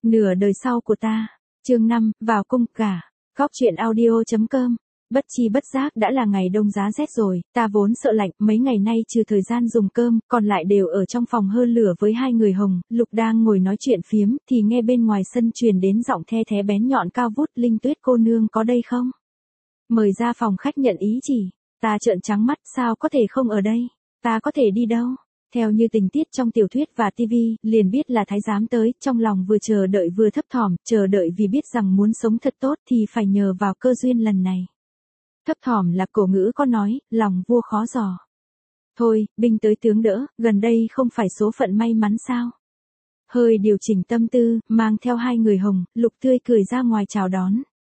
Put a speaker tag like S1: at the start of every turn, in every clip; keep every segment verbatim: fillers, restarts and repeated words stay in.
S1: Nửa đời sau của ta. Chương năm, vào cung cả. Góc truyện audio chấm com. Bất chi bất giác đã là ngày đông giá rét rồi, ta vốn sợ lạnh, mấy ngày nay trừ thời gian dùng cơm, còn lại đều ở trong phòng hơ lửa với hai người Hồng, Lục đang ngồi nói chuyện phiếm, thì nghe bên ngoài sân truyền đến giọng the thé bén nhọn cao vút, Linh Tuyết cô nương có đây không? Mời ra phòng khách nhận ý chỉ. Ta trợn trắng mắt, sao có thể không ở đây? Ta có thể đi đâu? Theo như tình tiết trong tiểu thuyết và tivi, liền biết là thái giám tới, trong lòng vừa chờ đợi vừa thấp thỏm, chờ đợi vì biết rằng muốn sống thật tốt thì phải nhờ vào cơ duyên lần này. Thấp thỏm là cổ ngữ có nói, lòng vua khó dò. Thôi, binh tới tướng đỡ, gần đây không phải số phận may mắn sao? Hơi điều chỉnh tâm tư, mang theo hai người Hồng, Lục tươi cười ra ngoài chào đón.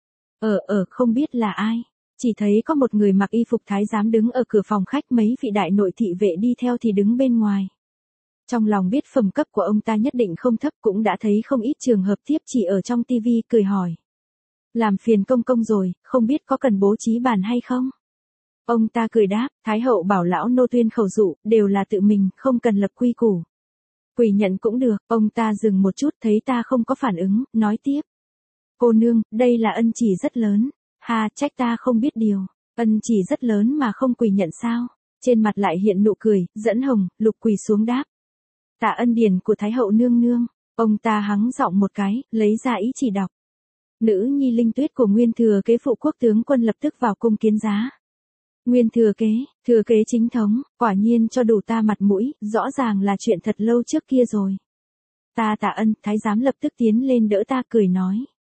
S1: Ở ở không biết là ai. Chỉ thấy có một người mặc y phục thái giám đứng ở cửa phòng khách, mấy vị đại nội thị vệ đi theo thì đứng bên ngoài. Trong lòng biết phẩm cấp của ông ta nhất định không thấp, cũng đã thấy không ít trường hợp tiếp chỉ ở trong tivi, cười hỏi. Làm phiền công công rồi, không biết có cần bố trí bàn hay không? Ông ta cười đáp, Thái hậu bảo lão nô tuyên khẩu dụ, đều là tự mình, không cần lập quy củ. Quỳ nhận cũng được. Ông ta dừng một chút, thấy ta không có phản ứng, nói tiếp. Cô nương, đây là ân chỉ rất lớn. Ha, trách ta không biết điều. Ân chỉ rất lớn mà không quỳ nhận sao? Trên mặt lại hiện nụ cười, dẫn Hồng, Lục quỳ xuống đáp. Tạ ân điển của Thái hậu nương nương. Ông ta hắng giọng một cái, lấy ra ý chỉ đọc. Nữ nhi Linh Tuyết của nguyên thừa kế phụ quốc tướng quân lập tức vào cung kiến giá. Nguyên thừa kế, thừa kế chính thống, quả nhiên cho đủ ta mặt mũi, rõ ràng là chuyện thật lâu trước kia rồi. Ta tạ ân, thái giám lập tức tiến lên đỡ ta, cười nói.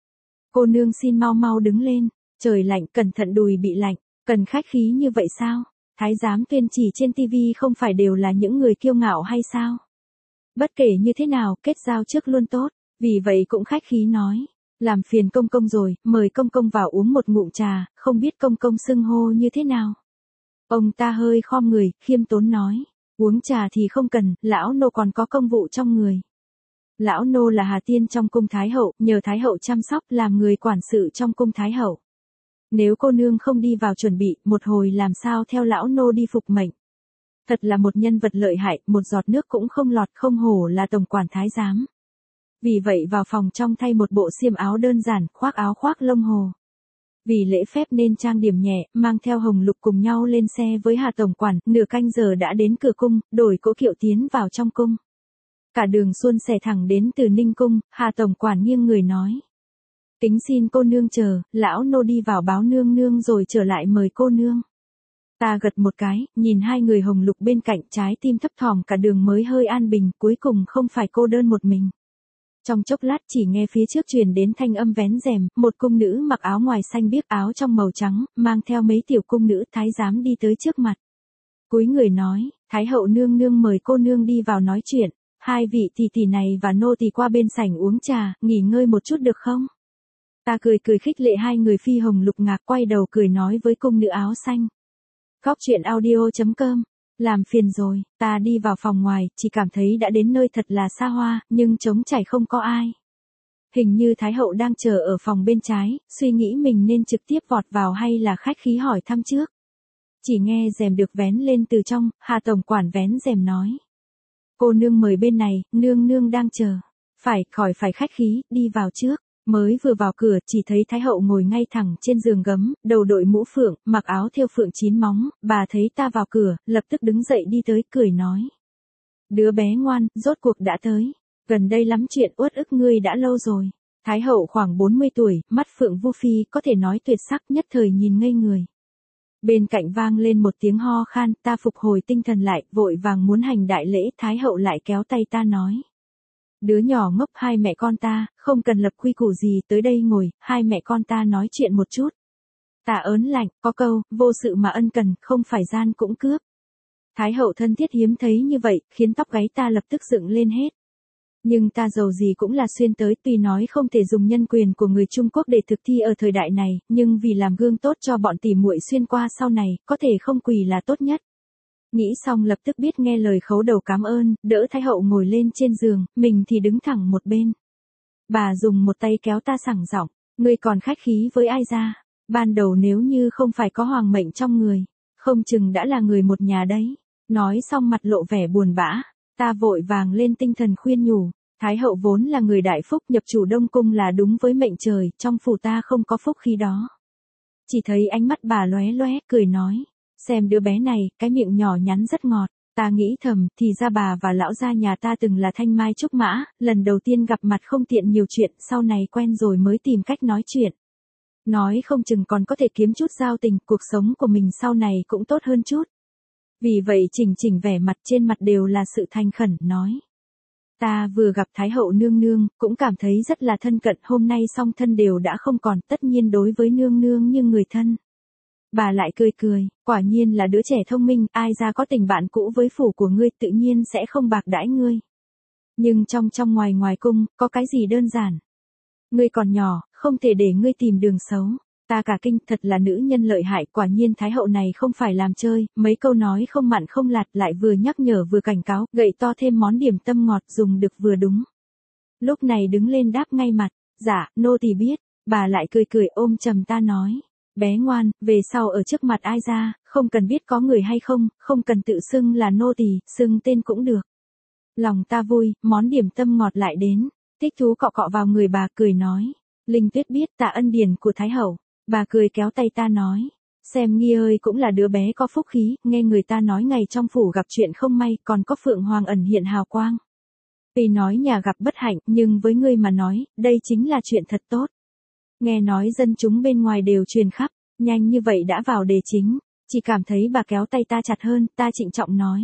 S1: Cô nương xin mau mau đứng lên, trời lạnh, cẩn thận đùi bị lạnh, cần khách khí như vậy sao? Thái giám tuyên chỉ trên tivi không phải đều là những người kiêu ngạo hay sao? Bất kể như thế nào, kết giao trước luôn tốt, vì vậy cũng khách khí nói. Làm phiền công công rồi, mời công công vào uống một ngụm trà, không biết công công xưng hô như thế nào. Ông ta hơi khom người, khiêm tốn nói, uống trà thì không cần, lão nô còn có công vụ trong người. Lão nô là Hà Tiên trong cung Thái hậu, nhờ Thái hậu chăm sóc, làm người quản sự trong cung Thái hậu. Nếu cô nương không đi vào chuẩn bị, một hồi làm sao theo lão nô đi phục mệnh. Thật là một nhân vật lợi hại, một giọt nước cũng không lọt, không hổ là tổng quản thái giám. Vì vậy vào phòng trong thay một bộ xiêm áo đơn giản, khoác áo khoác lông hồ. Vì lễ phép nên trang điểm nhẹ, mang theo Hồng Lục cùng nhau lên xe với Hà tổng quản, nửa canh giờ đã đến cửa cung, đổi cỗ kiệu tiến vào trong cung. Cả đường suôn sẻ thẳng đến từ Ninh cung, Hà tổng quản nghiêng người nói. Kính xin cô nương chờ, lão nô đi vào báo nương nương rồi trở lại mời cô nương. Ta gật một cái, nhìn hai người Hồng Lục bên cạnh, trái tim thấp thỏm, cả đường mới hơi an bình, cuối cùng không phải cô đơn một mình. Trong chốc lát chỉ nghe phía trước truyền đến thanh âm vén rèm, một cung nữ mặc áo ngoài xanh biếc, áo trong màu trắng, mang theo mấy tiểu cung nữ thái giám đi tới trước mặt. Cúi người nói, Thái hậu nương nương mời cô nương đi vào nói chuyện, hai vị tỷ tỷ này và nô tỳ qua bên sảnh uống trà, nghỉ ngơi một chút được không? Ta cười cười khích lệ hai người phi Hồng Lục ngạc, quay đầu cười nói với cung nữ áo xanh. Góc truyện audio chấm com. Làm phiền rồi, ta đi vào phòng ngoài, chỉ cảm thấy đã đến nơi thật là xa hoa, nhưng trống trải không có ai. Hình như Thái hậu đang chờ ở phòng bên trái, suy nghĩ mình nên trực tiếp vọt vào hay là khách khí hỏi thăm trước. Chỉ nghe rèm được vén lên từ trong, Hà tổng quản vén rèm nói. Cô nương mời bên này, nương nương đang chờ. Phải, khỏi phải khách khí, đi vào trước. Mới vừa vào cửa, chỉ thấy Thái hậu ngồi ngay thẳng trên giường gấm, đầu đội mũ phượng, mặc áo thêu phượng chín móng, bà thấy ta vào cửa, lập tức đứng dậy đi tới, cười nói. Đứa bé ngoan, rốt cuộc đã tới. Gần đây lắm chuyện uất ức ngươi đã lâu rồi. Thái hậu khoảng bốn mươi tuổi, mắt phượng vu phi, có thể nói tuyệt sắc, nhất thời nhìn ngây người. Bên cạnh vang lên một tiếng ho khan, ta phục hồi tinh thần lại, vội vàng muốn hành đại lễ, Thái hậu lại kéo tay ta nói. Đứa nhỏ ngốc, hai mẹ con ta, không cần lập quy củ gì, tới đây ngồi, hai mẹ con ta nói chuyện một chút. Ta ớn lạnh, có câu, vô sự mà ân cần, không phải gian cũng cướp. Thái hậu thân thiết hiếm thấy như vậy, khiến tóc gáy ta lập tức dựng lên hết. Nhưng ta dầu gì cũng là xuyên tới, tuy nói không thể dùng nhân quyền của người Trung Quốc để thực thi ở thời đại này, nhưng vì làm gương tốt cho bọn tỉ muội xuyên qua sau này, có thể không quỳ là tốt nhất. Nghĩ xong lập tức biết nghe lời khấu đầu cảm ơn, đỡ Thái hậu ngồi lên trên giường, mình thì đứng thẳng một bên. Bà dùng một tay kéo ta sảng giọng, ngươi còn khách khí với ai ra, ban đầu nếu như không phải có hoàng mệnh trong người, không chừng đã là người một nhà đấy. Nói xong mặt lộ vẻ buồn bã, ta vội vàng lên tinh thần khuyên nhủ, Thái hậu vốn là người đại phúc, nhập chủ Đông Cung là đúng với mệnh trời, trong phủ ta không có phúc khí đó. Chỉ thấy ánh mắt bà lóe lóe, cười nói, xem đứa bé này, cái miệng nhỏ nhắn rất ngọt. Ta nghĩ thầm, thì ra bà và lão gia nhà ta từng là thanh mai trúc mã, lần đầu tiên gặp mặt không tiện nhiều chuyện, sau này quen rồi mới tìm cách nói chuyện. Nói không chừng còn có thể kiếm chút giao tình, cuộc sống của mình sau này cũng tốt hơn chút. Vì vậy chỉnh chỉnh vẻ mặt, trên mặt đều là sự thành khẩn, nói. Ta vừa gặp Thái hậu nương nương, cũng cảm thấy rất là thân cận, hôm nay song thân đều đã không còn, tất nhiên đối với nương nương như người thân. Bà lại cười cười, quả nhiên là đứa trẻ thông minh, ai ra có tình bạn cũ với phủ của ngươi tự nhiên sẽ không bạc đãi ngươi. Nhưng trong trong ngoài ngoài cung, có cái gì đơn giản. Ngươi còn nhỏ, không thể để ngươi tìm đường xấu. Ta cả kinh, thật là nữ nhân lợi hại, quả nhiên Thái hậu này không phải làm chơi, mấy câu nói không mặn không lạt, lại vừa nhắc nhở vừa cảnh cáo, gậy to thêm món điểm tâm ngọt dùng được vừa đúng. Lúc này đứng lên đáp ngay mặt, dạ, nô tỳ biết, bà lại cười cười ôm chầm ta nói. Bé ngoan, về sau ở trước mặt ai ra, không cần biết có người hay không, không cần tự xưng là nô tỳ, xưng tên cũng được. Lòng ta vui, món điểm tâm ngọt lại đến, thích thú cọ cọ vào người bà cười nói. Linh Tuyết biết tạ ân điển của Thái hậu, bà cười kéo tay ta nói. Xem Nghi ơi cũng là đứa bé có phúc khí, nghe người ta nói ngày trong phủ gặp chuyện không may, còn có Phượng Hoàng ẩn hiện hào quang. Vì nói nhà gặp bất hạnh, nhưng với ngươi mà nói, đây chính là chuyện thật tốt. Nghe nói dân chúng bên ngoài đều truyền khắp, nhanh như vậy đã vào đề chính, chỉ cảm thấy bà kéo tay ta chặt hơn, ta trịnh trọng nói.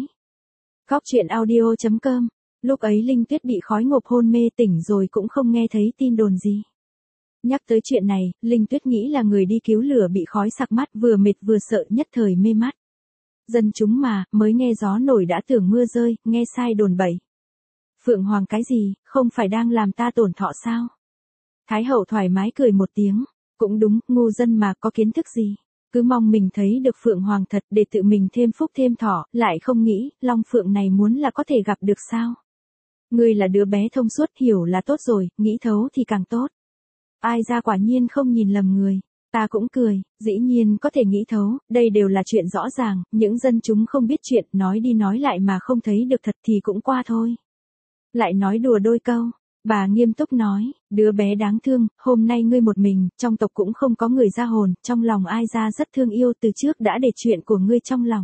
S1: Góc truyện audio chấm com, lúc ấy Linh Tuyết bị khói ngộp hôn mê tỉnh rồi cũng không nghe thấy tin đồn gì. Nhắc tới chuyện này, Linh Tuyết nghĩ là người đi cứu lửa bị khói sặc mắt, vừa mệt vừa sợ, nhất thời mê mắt. Dân chúng mà, mới nghe gió nổi đã tưởng mưa rơi, nghe sai đồn bậy. Phượng Hoàng cái gì, không phải đang làm ta tổn thọ sao? Thái hậu thoải mái cười một tiếng, cũng đúng, ngu dân mà có kiến thức gì, cứ mong mình thấy được Phượng Hoàng thật để tự mình thêm phúc thêm thọ, lại không nghĩ, Long Phượng này muốn là có thể gặp được sao. Ngươi là đứa bé thông suốt, hiểu là tốt rồi, nghĩ thấu thì càng tốt. Ai ra quả nhiên không nhìn lầm người, ta cũng cười, dĩ nhiên có thể nghĩ thấu, đây đều là chuyện rõ ràng, những dân chúng không biết chuyện, nói đi nói lại mà không thấy được thật thì cũng qua thôi. Lại nói đùa đôi câu. Bà nghiêm túc nói, đứa bé đáng thương, hôm nay ngươi một mình, trong tộc cũng không có người ra hồn, trong lòng ai ra rất thương yêu, từ trước đã để chuyện của ngươi trong lòng.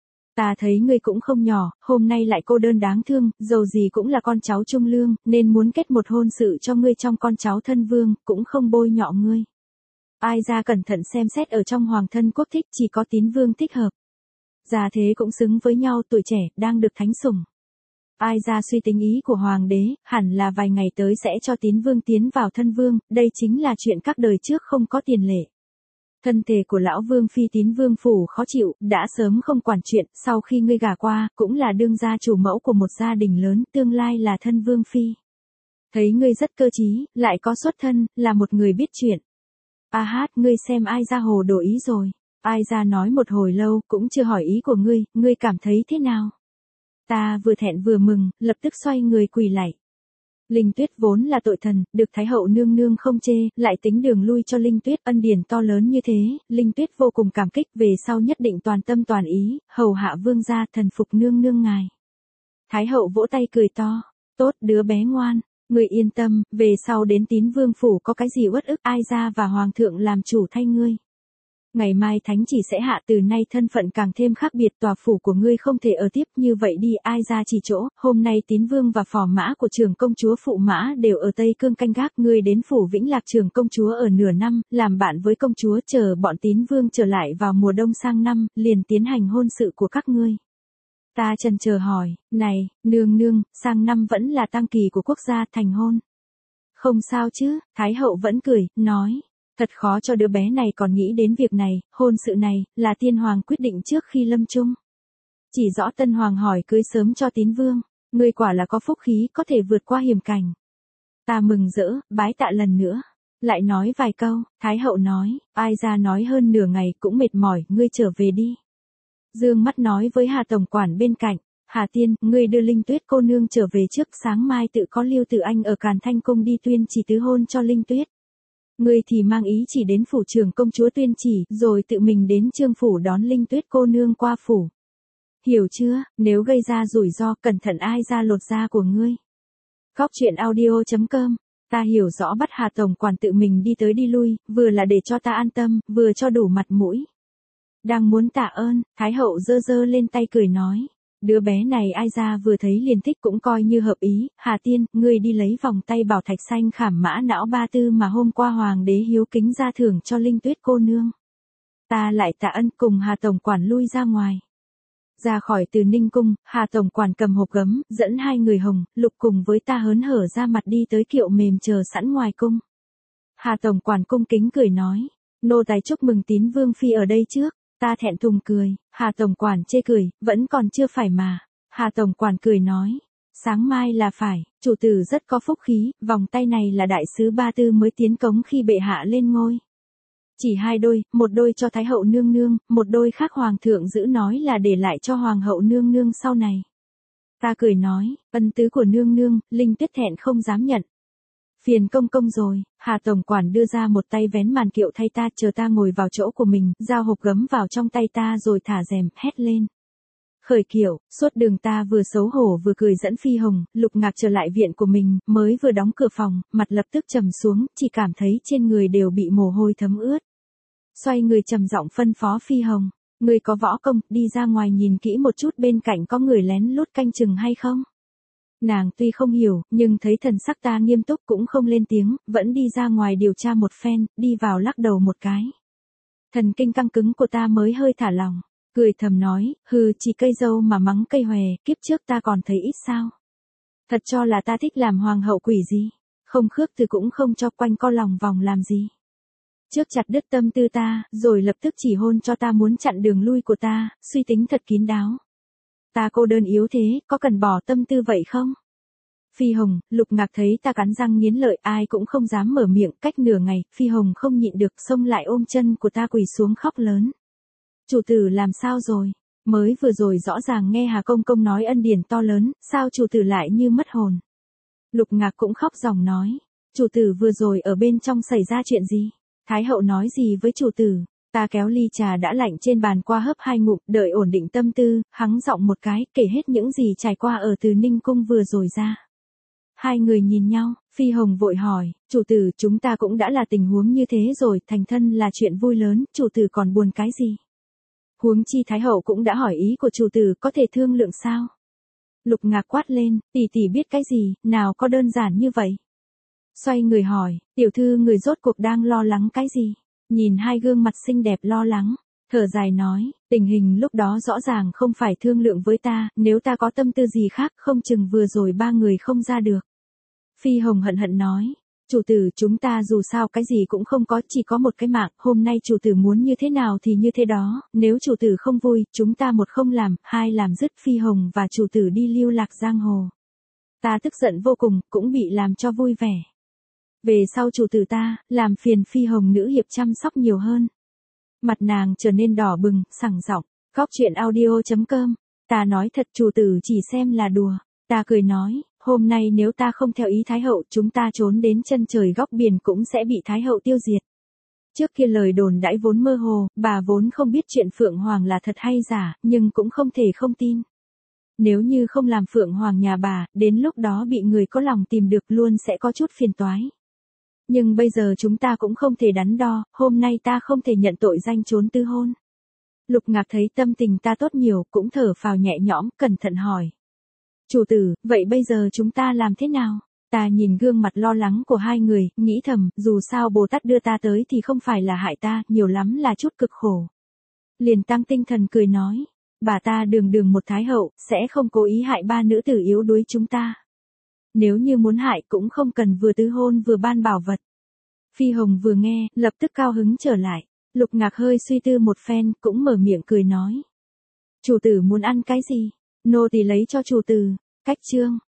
S1: Ta thấy ngươi cũng không nhỏ, hôm nay lại cô đơn đáng thương, dầu gì cũng là con cháu trung lương, nên muốn kết một hôn sự cho ngươi trong con cháu thân vương, cũng không bôi nhọ ngươi. Ai ra cẩn thận xem xét ở trong hoàng thân quốc thích, chỉ có Tín vương thích hợp. Già thế cũng xứng với nhau, tuổi trẻ, đang được thánh sủng. Ai ra suy tính ý của hoàng đế, hẳn là vài ngày tới sẽ cho Tín vương tiến vào thân vương, đây chính là chuyện các đời trước không có tiền lệ. Thân thể của lão vương phi Tín vương phủ khó chịu, đã sớm không quản chuyện, sau khi ngươi gả qua, cũng là đương gia chủ mẫu của một gia đình lớn, tương lai là thân vương phi. Thấy ngươi rất cơ trí, lại có xuất thân, là một người biết chuyện. A hát, ngươi xem ai ra hồ đồ ý rồi. Ai ra nói một hồi lâu, cũng chưa hỏi ý của ngươi, ngươi cảm thấy thế nào? Ta vừa thẹn vừa mừng, lập tức xoay người quỳ lạy. Linh Tuyết vốn là tội thần, được Thái hậu nương nương không chê, lại tính đường lui cho Linh Tuyết, ân điển to lớn như thế, Linh Tuyết vô cùng cảm kích, về sau nhất định toàn tâm toàn ý, hầu hạ vương gia, thần phục nương nương ngài. Thái hậu vỗ tay cười to, tốt đứa bé ngoan, ngươi yên tâm, về sau đến Tín vương phủ có cái gì uất ức, ai ra và hoàng thượng làm chủ thay ngươi. Ngày mai thánh chỉ sẽ hạ, từ nay thân phận càng thêm khác biệt, tòa phủ của ngươi không thể ở tiếp, như vậy đi, ai ra chỉ chỗ, hôm nay Tín vương và phò mã của trưởng công chúa phụ mã đều ở Tây Cương canh gác, ngươi đến phủ Vĩnh Lạc trưởng công chúa ở nửa năm, làm bạn với công chúa, chờ bọn Tín vương trở lại vào mùa đông sang năm, liền tiến hành hôn sự của các ngươi. Ta chần chờ hỏi, này, nương nương, sang năm vẫn là tang kỳ của quốc gia, thành hôn. Không sao chứ, Thái hậu vẫn cười, nói. Thật khó cho đứa bé này còn nghĩ đến việc này, hôn sự này, là tiên hoàng quyết định trước khi lâm chung. Chỉ rõ tân hoàng hỏi cưới sớm cho Tín vương, ngươi quả là có phúc khí, có thể vượt qua hiểm cảnh. Ta mừng rỡ, bái tạ lần nữa. Lại nói vài câu, Thái hậu nói, ai ra nói hơn nửa ngày cũng mệt mỏi, ngươi trở về đi. Dương mắt nói với Hà tổng quản bên cạnh, Hà tiên, ngươi đưa Linh Tuyết cô nương trở về trước, sáng mai tự có Lưu Tử Anh ở Càn Thanh cung đi tuyên chỉ tứ hôn cho Linh Tuyết. Ngươi thì mang ý chỉ đến phủ trưởng công chúa tuyên chỉ, rồi tự mình đến Trương phủ đón Linh Tuyết cô nương qua phủ. Hiểu chưa, nếu gây ra rủi ro, cẩn thận ai ra lột da của ngươi. Cóc truyện audio chấm com. Ta hiểu rõ bắt Hà tổng quản tự mình đi tới đi lui, vừa là để cho ta an tâm, vừa cho đủ mặt mũi. Đang muốn tạ ơn, Thái hậu giơ giơ lên tay cười nói. Đứa bé này ai ra vừa thấy liền thích cũng coi như hợp ý. Hà tiên, ngươi đi lấy vòng tay bảo thạch xanh khảm mã não ba tư mà hôm qua hoàng đế hiếu kính ra thưởng cho Linh Tuyết cô nương. Ta lại tạ ân, cùng Hà tổng quản lui ra ngoài. Ra khỏi Từ Ninh cung, Hà tổng quản cầm hộp gấm, dẫn hai người Hồng, Lục cùng với ta hớn hở ra mặt đi tới kiệu mềm chờ sẵn ngoài cung. Hà tổng quản cung kính cười nói, nô tài chúc mừng Tín vương phi ở đây trước. Ta thẹn thùng cười, Hà tổng quản chê cười, vẫn còn chưa phải mà. Hà tổng quản cười nói, sáng mai là phải, chủ tử rất có phúc khí, vòng tay này là đại sứ Ba Tư mới tiến cống khi bệ hạ lên ngôi. Chỉ hai đôi, một đôi cho Thái hậu nương nương, một đôi khác hoàng thượng giữ nói là để lại cho hoàng hậu nương nương sau này. Ta cười nói, ân tứ của nương nương, Linh Tuyết thẹn không dám nhận. Phiền công công rồi, Hà tổng quản đưa ra một tay vén màn kiệu thay ta, chờ ta ngồi vào chỗ của mình, giao hộp gấm vào trong tay ta rồi thả rèm, hét lên. Khởi kiệu, suốt đường ta vừa xấu hổ vừa cười dẫn Phi Hồng, Lục Ngạc trở lại viện của mình, mới vừa đóng cửa phòng, mặt lập tức trầm xuống, chỉ cảm thấy trên người đều bị mồ hôi thấm ướt. Xoay người trầm giọng phân phó Phi Hồng, người có võ công, đi ra ngoài nhìn kỹ một chút bên cạnh có người lén lút canh chừng hay không. Nàng tuy không hiểu, nhưng thấy thần sắc ta nghiêm túc cũng không lên tiếng, vẫn đi ra ngoài điều tra một phen, đi vào lắc đầu một cái. Thần kinh căng cứng của ta mới hơi thả lòng, cười thầm nói, hừ, chỉ cây dâu mà mắng cây hòe, kiếp trước ta còn thấy ít sao. Thật cho là ta thích làm hoàng hậu quỷ gì, không khước từ cũng không cho quanh co lòng vòng làm gì. Trước chặt đứt tâm tư ta, rồi lập tức chỉ hôn cho ta muốn chặn đường lui của ta, suy tính thật kín đáo. Ta cô đơn yếu thế, có cần bỏ tâm tư vậy không? Phi Hồng, Lục Ngạc thấy ta cắn răng nghiến lợi, ai cũng không dám mở miệng, cách nửa ngày, Phi Hồng không nhịn được, xông lại ôm chân của ta quỳ xuống khóc lớn. Chủ tử làm sao rồi? Mới vừa rồi rõ ràng nghe Hà công công nói ân điển to lớn, sao chủ tử lại như mất hồn? Lục Ngạc cũng khóc ròng nói, chủ tử vừa rồi ở bên trong xảy ra chuyện gì? Thái hậu nói gì với chủ tử? Ta kéo ly trà đã lạnh trên bàn qua hớp hai ngụm, đợi ổn định tâm tư, hắng giọng một cái, kể hết những gì trải qua ở Từ Ninh cung vừa rồi ra. Hai người nhìn nhau, Phi Hồng vội hỏi, chủ tử, chúng ta cũng đã là tình huống như thế rồi, thành thân là chuyện vui lớn, chủ tử còn buồn cái gì? Huống chi Thái hậu cũng đã hỏi ý của chủ tử, có thể thương lượng sao? Lục Ngạc quát lên, tỷ tỷ biết cái gì, nào có đơn giản như vậy? Xoay người hỏi, tiểu thư người rốt cuộc đang lo lắng cái gì? Nhìn hai gương mặt xinh đẹp lo lắng, thở dài nói, tình hình lúc đó rõ ràng không phải thương lượng với ta, nếu ta có tâm tư gì khác không chừng vừa rồi ba người không ra được. Phi Hồng hận hận nói, chủ tử chúng ta dù sao cái gì cũng không có, chỉ có một cái mạng, hôm nay chủ tử muốn như thế nào thì như thế đó, nếu chủ tử không vui, chúng ta một không làm, hai làm dứt Phi Hồng và chủ tử đi lưu lạc giang hồ. Ta tức giận vô cùng, cũng bị làm cho vui vẻ. Về sau chủ tử ta, làm phiền Phi Hồng nữ hiệp chăm sóc nhiều hơn. Mặt nàng trở nên đỏ bừng, sảng giọng, cóc truyện audio chấm com. Ta nói thật chủ tử chỉ xem là đùa. Ta cười nói, hôm nay nếu ta không theo ý Thái hậu, chúng ta trốn đến chân trời góc biển cũng sẽ bị Thái hậu tiêu diệt. Trước kia lời đồn đãi vốn mơ hồ, bà vốn không biết chuyện Phượng Hoàng là thật hay giả, nhưng cũng không thể không tin. Nếu như không làm Phượng Hoàng nhà bà, đến lúc đó bị người có lòng tìm được luôn sẽ có chút phiền toái. Nhưng bây giờ chúng ta cũng không thể đắn đo, hôm nay ta không thể nhận tội danh trốn tư hôn. Lục Ngạc thấy tâm tình ta tốt nhiều, cũng thở phào nhẹ nhõm, cẩn thận hỏi. Chủ tử, vậy bây giờ chúng ta làm thế nào? Ta nhìn gương mặt lo lắng của hai người, nghĩ thầm, dù sao Bồ Tát đưa ta tới thì không phải là hại ta, nhiều lắm là chút cực khổ. Liền tăng tinh thần cười nói, bà ta đường đường một thái hậu, sẽ không cố ý hại ba nữ tử yếu đuối chúng ta. Nếu như muốn hại cũng không cần vừa tứ hôn vừa ban bảo vật. Phi Hồng vừa nghe, lập tức cao hứng trở lại. Lục Ngạc hơi suy tư một phen, cũng mở miệng cười nói. Chủ tử muốn ăn cái gì? Nô tỳ lấy cho chủ tử. Cách chương.